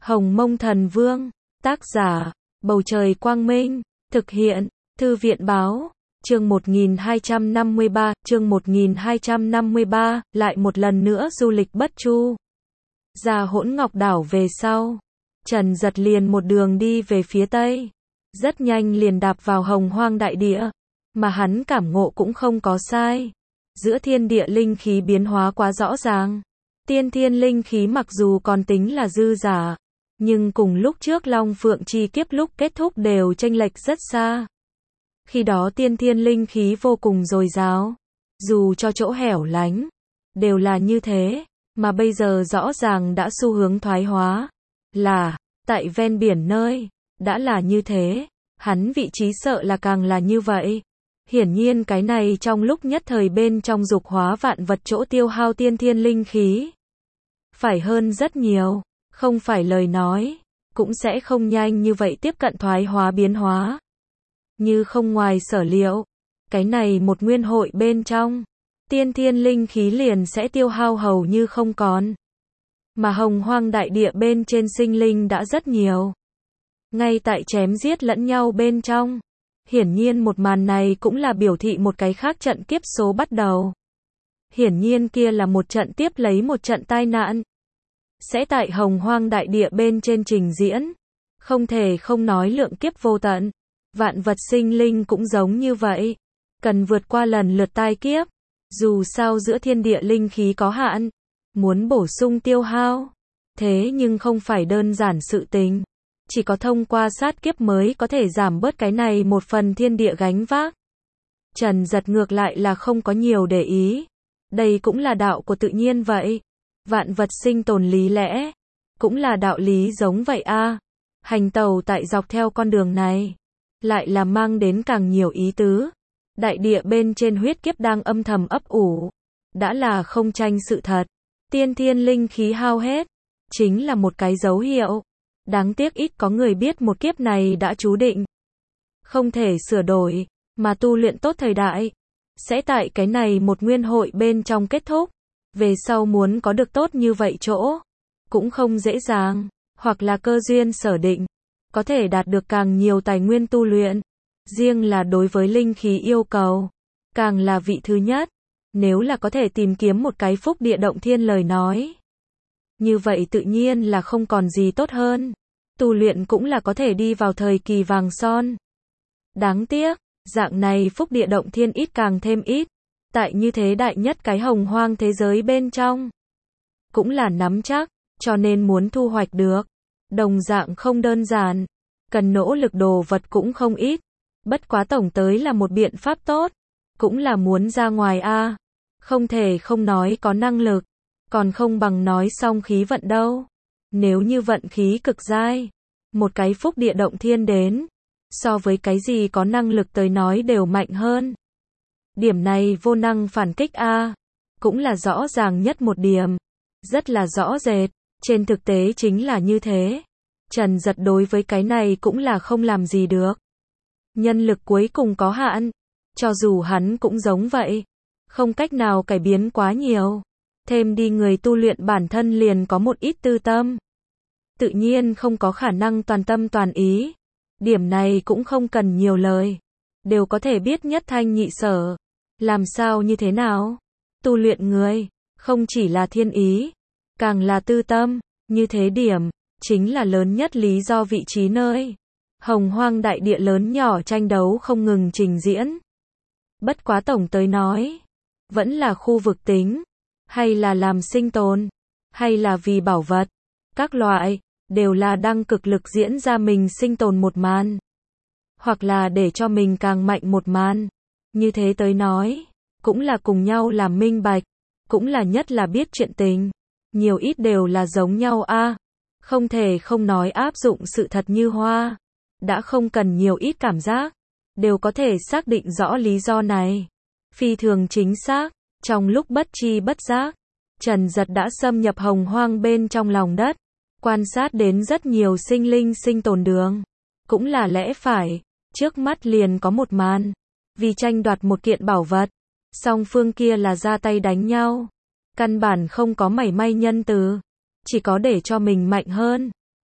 Hồng Mông Thần Vương, tác giả, Bầu Trời Quang Minh, thực hiện, Thư viện Báo, chương 1253, lại một lần nữa du lịch Bất Chu. Ra Hỗn Ngọc Đảo về sau, Trần Giật liền một đường đi về phía Tây, rất nhanh liền đạp vào Hồng Hoang đại địa, mà hắn cảm ngộ cũng không có sai. Giữa thiên địa linh khí biến hóa quá rõ ràng. Tiên thiên linh khí mặc dù còn tính là dư giả, nhưng cùng lúc trước Long Phượng chi kiếp lúc kết thúc đều chênh lệch rất xa. Khi đó tiên thiên linh khí vô cùng dồi dào, dù cho chỗ hẻo lánh, đều là như thế, mà bây giờ rõ ràng đã xu hướng thoái hóa. Là, tại ven biển nơi, đã là như thế, hắn vị trí sợ là càng là như vậy. Hiển nhiên cái này trong lúc nhất thời bên trong dục hóa vạn vật chỗ tiêu hao tiên thiên linh khí phải hơn rất nhiều, không phải lời nói, cũng sẽ không nhanh như vậy tiếp cận thoái hóa biến hóa. Như không ngoài sở liệu, cái này một nguyên hội bên trong, tiên thiên linh khí liền sẽ tiêu hao hầu như không còn. Mà Hồng Hoang đại địa bên trên sinh linh đã rất nhiều. Ngay tại chém giết lẫn nhau bên trong. Hiển nhiên một màn này cũng là biểu thị một cái khác trận kiếp số bắt đầu. Hiển nhiên kia là một trận tiếp lấy một trận tai nạn. Sẽ tại Hồng Hoang đại địa bên trên trình diễn. Không thể không nói lượng kiếp vô tận. Vạn vật sinh linh cũng giống như vậy. Cần vượt qua lần lượt tai kiếp. Dù sao giữa thiên địa linh khí có hạn. Muốn bổ sung tiêu hao. Thế nhưng không phải đơn giản sự tình. Chỉ có thông qua sát kiếp mới có thể giảm bớt cái này một phần thiên địa gánh vác. Trần Giật ngược lại là không có nhiều để ý. Đây cũng là đạo của tự nhiên vậy. Vạn vật sinh tồn lý lẽ. Cũng là đạo lý giống vậy a. Hành tàu tại dọc theo con đường này. Lại là mang đến càng nhiều ý tứ. Đại địa bên trên huyết kiếp đang âm thầm ấp ủ. Đã là không tranh sự thật. Tiên thiên linh khí hao hết. Chính là một cái dấu hiệu. Đáng tiếc ít có người biết một kiếp này đã chú định. Không thể sửa đổi, mà tu luyện tốt thời đại. Sẽ tại cái này một nguyên hội bên trong kết thúc. Về sau muốn có được tốt như vậy chỗ. Cũng không dễ dàng, hoặc là cơ duyên sở định. Có thể đạt được càng nhiều tài nguyên tu luyện. Riêng là đối với linh khí yêu cầu. Càng là vị thứ nhất. Nếu là có thể tìm kiếm một cái phúc địa động thiên lời nói. Như vậy tự nhiên là không còn gì tốt hơn. Tu luyện cũng là có thể đi vào thời kỳ vàng son. Đáng tiếc, dạng này phúc địa động thiên ít càng thêm ít. Tại như thế đại nhất cái Hồng Hoang thế giới bên trong. Cũng là nắm chắc, cho nên muốn thu hoạch được. Đồng dạng không đơn giản. Cần nỗ lực đồ vật cũng không ít. Bất quá tổng tới là một biện pháp tốt. Cũng là muốn ra ngoài a. Không thể không nói có năng lực. Còn không bằng nói song khí vận đâu. Nếu như vận khí cực dai, một cái phúc địa động thiên đến, so với cái gì có năng lực tới nói đều mạnh hơn. Điểm này vô năng phản kích a, cũng là rõ ràng nhất một điểm, rất là rõ rệt, trên thực tế chính là như thế. Trần Giật đối với cái này cũng là không làm gì được. Nhân lực cuối cùng có hạn, cho dù hắn cũng giống vậy, không cách nào cải biến quá nhiều. Thêm đi người tu luyện bản thân liền có một ít tư tâm. Tự nhiên không có khả năng toàn tâm toàn ý. Điểm này cũng không cần nhiều lời. Đều có thể biết nhất thanh nhị sở. Làm sao như thế nào? Tu luyện người, không chỉ là thiên ý, càng là tư tâm. Như thế điểm, chính là lớn nhất lý do vị trí nơi. Hồng Hoang đại địa lớn nhỏ tranh đấu không ngừng trình diễn. Bất quá tổng tới nói, vẫn là khu vực tính. Hay là làm sinh tồn, hay là vì bảo vật, các loại, đều là đang cực lực diễn ra mình sinh tồn một màn. Hoặc là để cho mình càng mạnh một màn. Như thế tới nói, cũng là cùng nhau làm minh bạch, cũng là nhất là biết chuyện tình. Nhiều ít đều là giống nhau a. Không thể không nói áp dụng sự thật như hoa. Đã không cần nhiều ít cảm giác, đều có thể xác định rõ lý do này. Phi thường chính xác. Trong lúc bất chi bất giác, Trần Giật đã xâm nhập Hồng Hoang bên trong lòng đất, quan sát đến rất nhiều sinh linh sinh tồn đường. Cũng là lẽ phải, trước mắt liền có một màn, vì tranh đoạt một kiện bảo vật, song phương kia là ra tay đánh nhau. Căn bản không có mảy may nhân từ, chỉ có để cho mình mạnh hơn.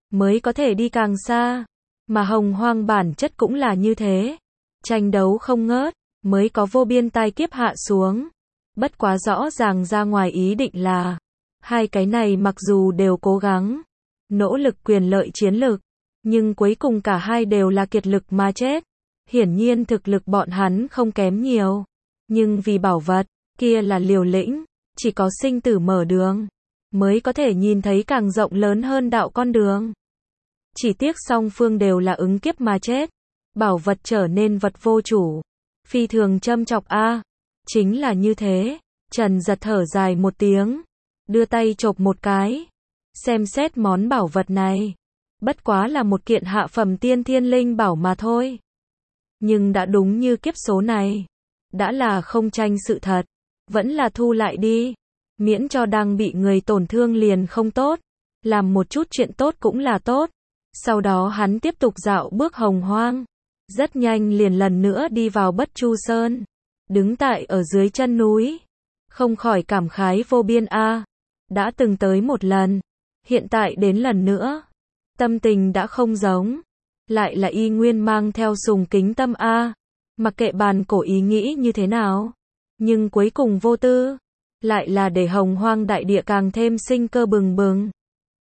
mới có thể đi càng xa. Mà hồng hoang bản chất cũng là như thế. Tranh đấu không ngớt, mới có vô biên tai kiếp hạ xuống. Bất quá rõ ràng ra ngoài ý định là, hai cái này mặc dù đều cố gắng, nỗ lực quyền lợi chiến lực, nhưng cuối cùng cả hai đều là kiệt lực mà chết. Hiển nhiên thực lực bọn hắn không kém nhiều, nhưng vì bảo vật, kia là liều lĩnh, chỉ có sinh tử mở đường, mới có thể nhìn thấy càng rộng lớn hơn đạo con đường. Chỉ tiếc song phương đều là ứng kiếp mà chết, bảo vật trở nên vật vô chủ, phi thường châm chọc a. Chính là như thế, Trần Giật thở dài một tiếng, đưa tay chộp một cái, xem xét món bảo vật này, bất quá là một kiện hạ phẩm tiên thiên linh bảo mà thôi. Nhưng đã đúng như kiếp số này, đã là không tranh sự thật, vẫn là thu lại đi, miễn cho đang bị người tổn thương liền không tốt, làm một chút chuyện tốt cũng là tốt. Sau đó hắn tiếp tục dạo bước hồng hoang, rất nhanh liền lần nữa đi vào Bất Chu Sơn, đứng tại ở dưới chân núi, không khỏi cảm khái vô biên a. Đã từng tới một lần, hiện tại đến lần nữa, tâm tình đã không giống, lại là y nguyên mang theo sùng kính tâm a. Mặc kệ bàn cổ ý nghĩ như thế nào, nhưng cuối cùng vô tư, lại là để hồng hoang đại địa càng thêm sinh cơ bừng bừng,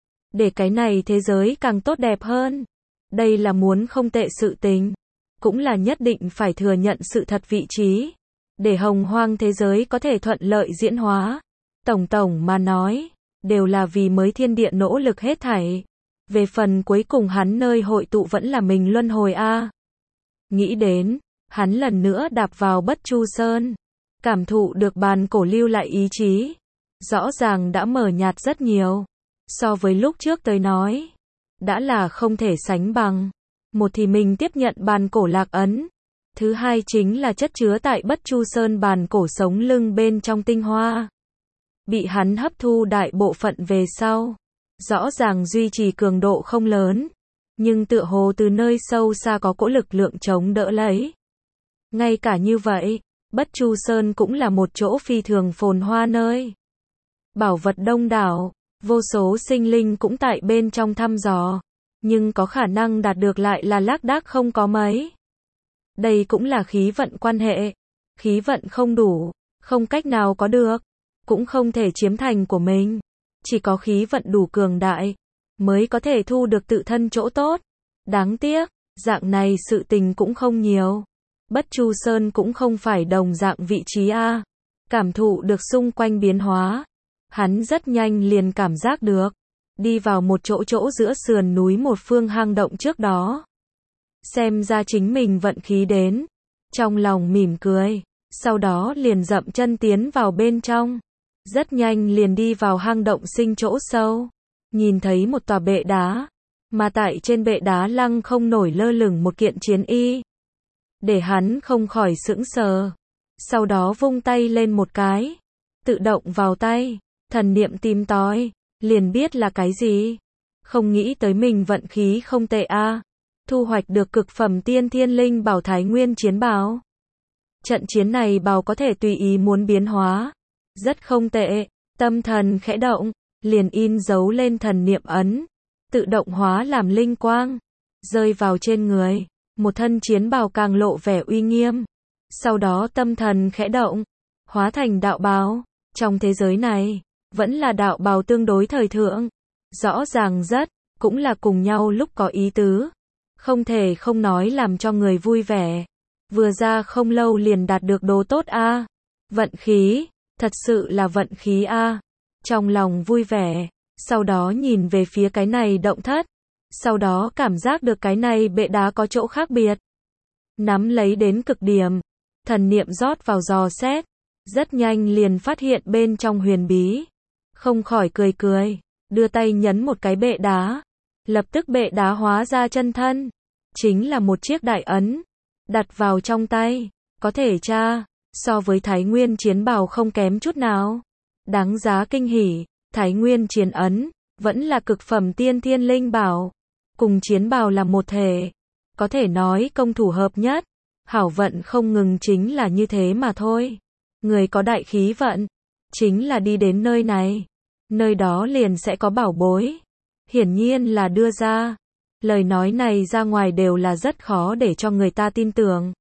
để cái này thế giới càng tốt đẹp hơn. Đây là muốn không tệ sự tình, cũng là nhất định phải thừa nhận sự thật vị trí, để hồng hoang thế giới có thể thuận lợi diễn hóa. Tổng mà nói, đều là vì mới thiên địa nỗ lực hết thảy. Về phần cuối cùng hắn nơi hội tụ vẫn là mình luân hồi a. Nghĩ đến, hắn lần nữa đạp vào Bất Chu Sơn, cảm thụ được bàn cổ lưu lại ý chí, rõ ràng đã mở nhạt rất nhiều. So với lúc trước tới nói, đã là không thể sánh bằng. Một thì mình tiếp nhận bàn cổ lạc ấn, thứ hai chính là chất chứa tại Bất Chu Sơn bàn cổ sống lưng bên trong tinh hoa, bị hắn hấp thu đại bộ phận về sau, rõ ràng duy trì cường độ không lớn, nhưng tựa hồ từ nơi sâu xa có cỗ lực lượng chống đỡ lấy. Ngay cả như vậy, Bất Chu Sơn cũng là một chỗ phi thường phồn hoa nơi. Bảo vật đông đảo, vô số sinh linh cũng tại bên trong thăm dò, nhưng có khả năng đạt được lại là lác đác không có mấy. Đây cũng là khí vận quan hệ, khí vận không đủ, không cách nào có được, cũng không thể chiếm thành của mình. Chỉ có khí vận đủ cường đại, mới có thể thu được tự thân chỗ tốt. Đáng tiếc, dạng này sự tình cũng không nhiều. Bất Chu Sơn cũng không phải đồng dạng vị trí a. Cảm thụ được xung quanh biến hóa, hắn rất nhanh liền cảm giác được, đi vào một chỗ giữa sườn núi một phương hang động trước đó. Xem ra chính mình vận khí đến, trong lòng mỉm cười, sau đó liền dậm chân tiến vào bên trong. Rất nhanh liền đi vào hang động sinh chỗ sâu, nhìn thấy một tòa bệ đá, mà tại trên bệ đá lăng không nổi lơ lửng một kiện chiến y. Để hắn không khỏi sững sờ, sau đó vung tay lên một cái, tự động vào tay, thần niệm tìm tòi, liền biết là cái gì. Không nghĩ tới mình vận khí không tệ a, thu hoạch được cực phẩm tiên thiên linh bảo Thái Nguyên chiến bào. Trận chiến này bào có thể tùy ý muốn biến hóa, rất không tệ. Tâm thần khẽ động, liền in dấu lên thần niệm ấn, tự động hóa làm linh quang, rơi vào trên người, một thân chiến bào càng lộ vẻ uy nghiêm. Sau đó tâm thần khẽ động, hóa thành đạo bào. Trong thế giới này, vẫn là đạo bào tương đối thời thượng, rõ ràng rất, cũng là cùng nhau lúc có ý tứ, không thể không nói làm cho người vui vẻ. Vừa ra không lâu liền đạt được đồ tốt a. Vận khí, thật sự là vận khí a. Trong lòng vui vẻ, sau đó nhìn về phía cái này động thất, sau đó cảm giác được cái này bệ đá có chỗ khác biệt. Nắm lấy đến cực điểm, thần niệm rót vào dò xét, rất nhanh liền phát hiện bên trong huyền bí. Không khỏi cười, đưa tay nhấn một cái bệ đá, lập tức bệ đá hóa ra chân thân, chính là một chiếc đại ấn, đặt vào trong tay, có thể tra, so với Thái Nguyên chiến bào không kém chút nào. Đáng giá kinh hỉ, Thái Nguyên chiến ấn, vẫn là cực phẩm tiên thiên linh bảo, cùng chiến bào là một thể, có thể nói công thủ hợp nhất. Hảo vận không ngừng chính là như thế mà thôi. Người có đại khí vận, chính là đi đến nơi này, nơi đó liền sẽ có bảo bối. hiển nhiên là đưa ra. Lời nói này ra ngoài đều là rất khó để cho người ta tin tưởng.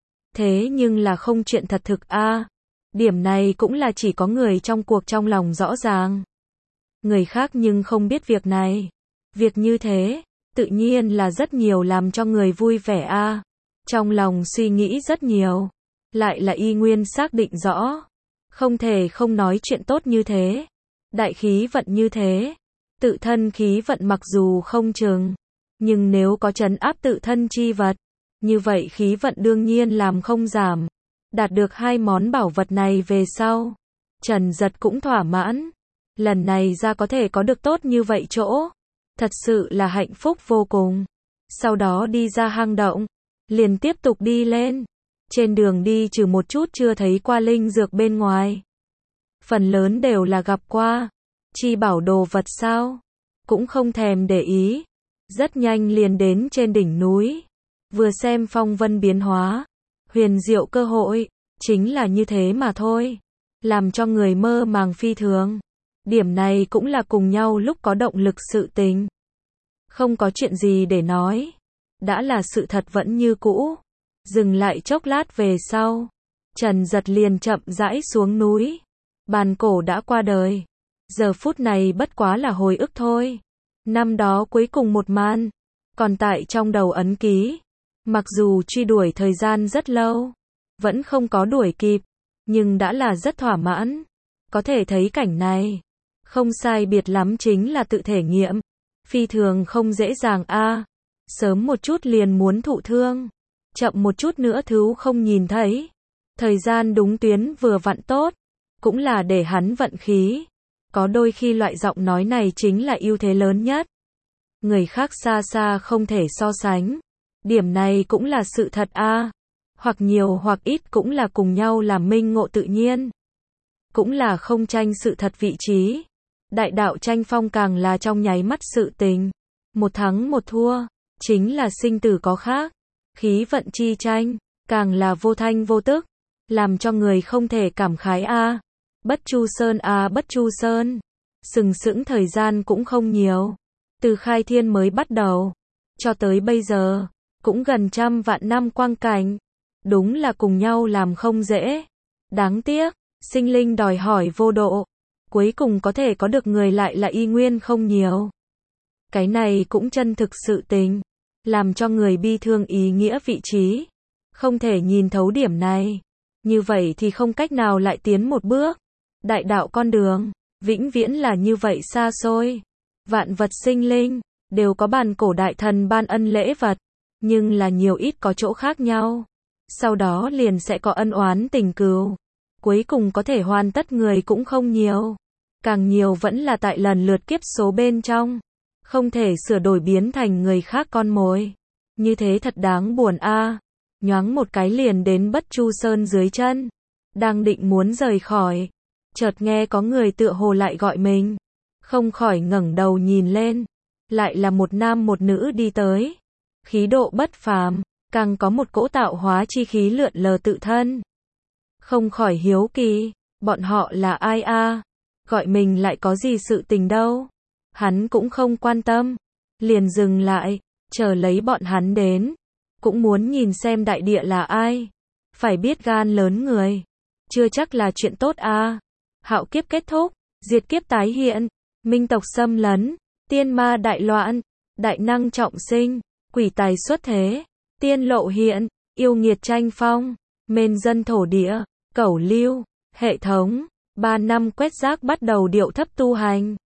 Thế nhưng là không chuyện thật thực a. Điểm này cũng là chỉ có người trong cuộc trong lòng rõ ràng. Người khác nhưng không biết việc này. Việc như thế, tự nhiên là rất nhiều làm cho người vui vẻ a. Trong lòng suy nghĩ rất nhiều. Lại là y nguyên xác định rõ. Không thể không nói chuyện tốt như thế. Đại khí vận như thế. Tự thân khí vận mặc dù không chừng. Nhưng nếu có trấn áp tự thân chi vật. Như vậy khí vận đương nhiên làm không giảm. Đạt được hai món bảo vật này về sau. Trần Giật cũng thỏa mãn. Lần này ra có thể có được tốt như vậy chỗ. Thật sự là hạnh phúc vô cùng. Sau đó đi ra hang động. Liền tiếp tục đi lên. Trên đường đi trừ một chút chưa thấy qua linh dược bên ngoài. Phần lớn đều là gặp qua. Chi bảo đồ vật sao? Cũng không thèm để ý. Rất nhanh liền đến trên đỉnh núi. Vừa xem phong vân biến hóa. Huyền diệu cơ hội. Chính là như thế mà thôi. Làm cho người mơ màng phi thường. Điểm này cũng là cùng nhau lúc có động lực sự tình. Không có chuyện gì để nói. Đã là sự thật vẫn như cũ. Dừng lại chốc lát về sau. Trần Giật liền chậm rãi xuống núi. Bàn cổ đã qua đời. Giờ phút này bất quá là hồi ức thôi. Năm đó cuối cùng một màn. Còn tại trong đầu ấn ký. Mặc dù truy đuổi thời gian rất lâu. Vẫn không có đuổi kịp. Nhưng đã là rất thỏa mãn. Có thể thấy cảnh này. Không sai biệt lắm chính là tự thể nghiệm. Phi thường không dễ dàng a. Sớm một chút liền muốn thụ thương. Chậm một chút nữa thứ không nhìn thấy. Thời gian đúng tuyến vừa vặn tốt. Cũng là để hắn vận khí. Có đôi khi loại giọng nói này chính là ưu thế lớn nhất. Người khác xa xa không thể so sánh. Điểm này cũng là sự thật a. Hoặc nhiều hoặc ít cũng là cùng nhau làm minh ngộ tự nhiên. Cũng là không tranh sự thật vị trí. Đại đạo tranh phong càng là trong nháy mắt sự tình. Một thắng một thua. Chính là sinh tử có khác. Khí vận chi tranh. Càng là vô thanh vô tức. Làm cho người không thể cảm khái a. Bất Chu Sơn a, Bất Chu Sơn. Sừng sững thời gian cũng không nhiều. Từ khai thiên mới bắt đầu. Cho tới bây giờ. Cũng gần 100 vạn năm quang cảnh. Đúng là cùng nhau làm không dễ. Đáng tiếc. Sinh linh đòi hỏi vô độ. Cuối cùng có thể có được người lại là y nguyên không nhiều. Cái này cũng chân thực sự tình. Làm cho người bi thương ý nghĩa vị trí. Không thể nhìn thấu điểm này. Như vậy thì không cách nào lại tiến một bước. Đại đạo con đường. Vĩnh viễn là như vậy xa xôi. Vạn vật sinh linh. Đều có bàn cổ đại thần ban ân lễ vật. Nhưng là nhiều ít có chỗ khác nhau. Sau đó liền sẽ có ân oán tình cừu. Cuối cùng có thể hoàn tất người cũng không nhiều. Càng nhiều vẫn là tại lần lượt kiếp số bên trong. Không thể sửa đổi biến thành người khác con mồi. Như thế thật đáng buồn a. Nhoáng một cái liền đến Bất Chu Sơn dưới chân. Đang định muốn rời khỏi. Chợt nghe có người tựa hồ lại gọi mình. Không khỏi ngẩng đầu nhìn lên. Lại là một nam một nữ đi tới. Khí độ bất phàm. Càng có một cỗ tạo hóa chi khí lượn lờ tự thân. Không khỏi hiếu kỳ. Bọn họ là ai a? Gọi mình lại có gì sự tình đâu. Hắn cũng không quan tâm. Liền dừng lại. Chờ lấy bọn hắn đến. Cũng muốn nhìn xem đại địa là ai. Phải biết gan lớn người. Chưa chắc là chuyện tốt a. Hạo kiếp kết thúc. Diệt kiếp tái hiện. Minh tộc xâm lấn. Tiên ma đại loạn. Đại năng trọng sinh. Quỷ tài xuất thế. Tiên lộ hiện. Yêu nghiệt tranh phong. Mên dân thổ địa. Cẩu lưu. Hệ thống. 3 năm quét rác bắt đầu điệu thấp tu hành.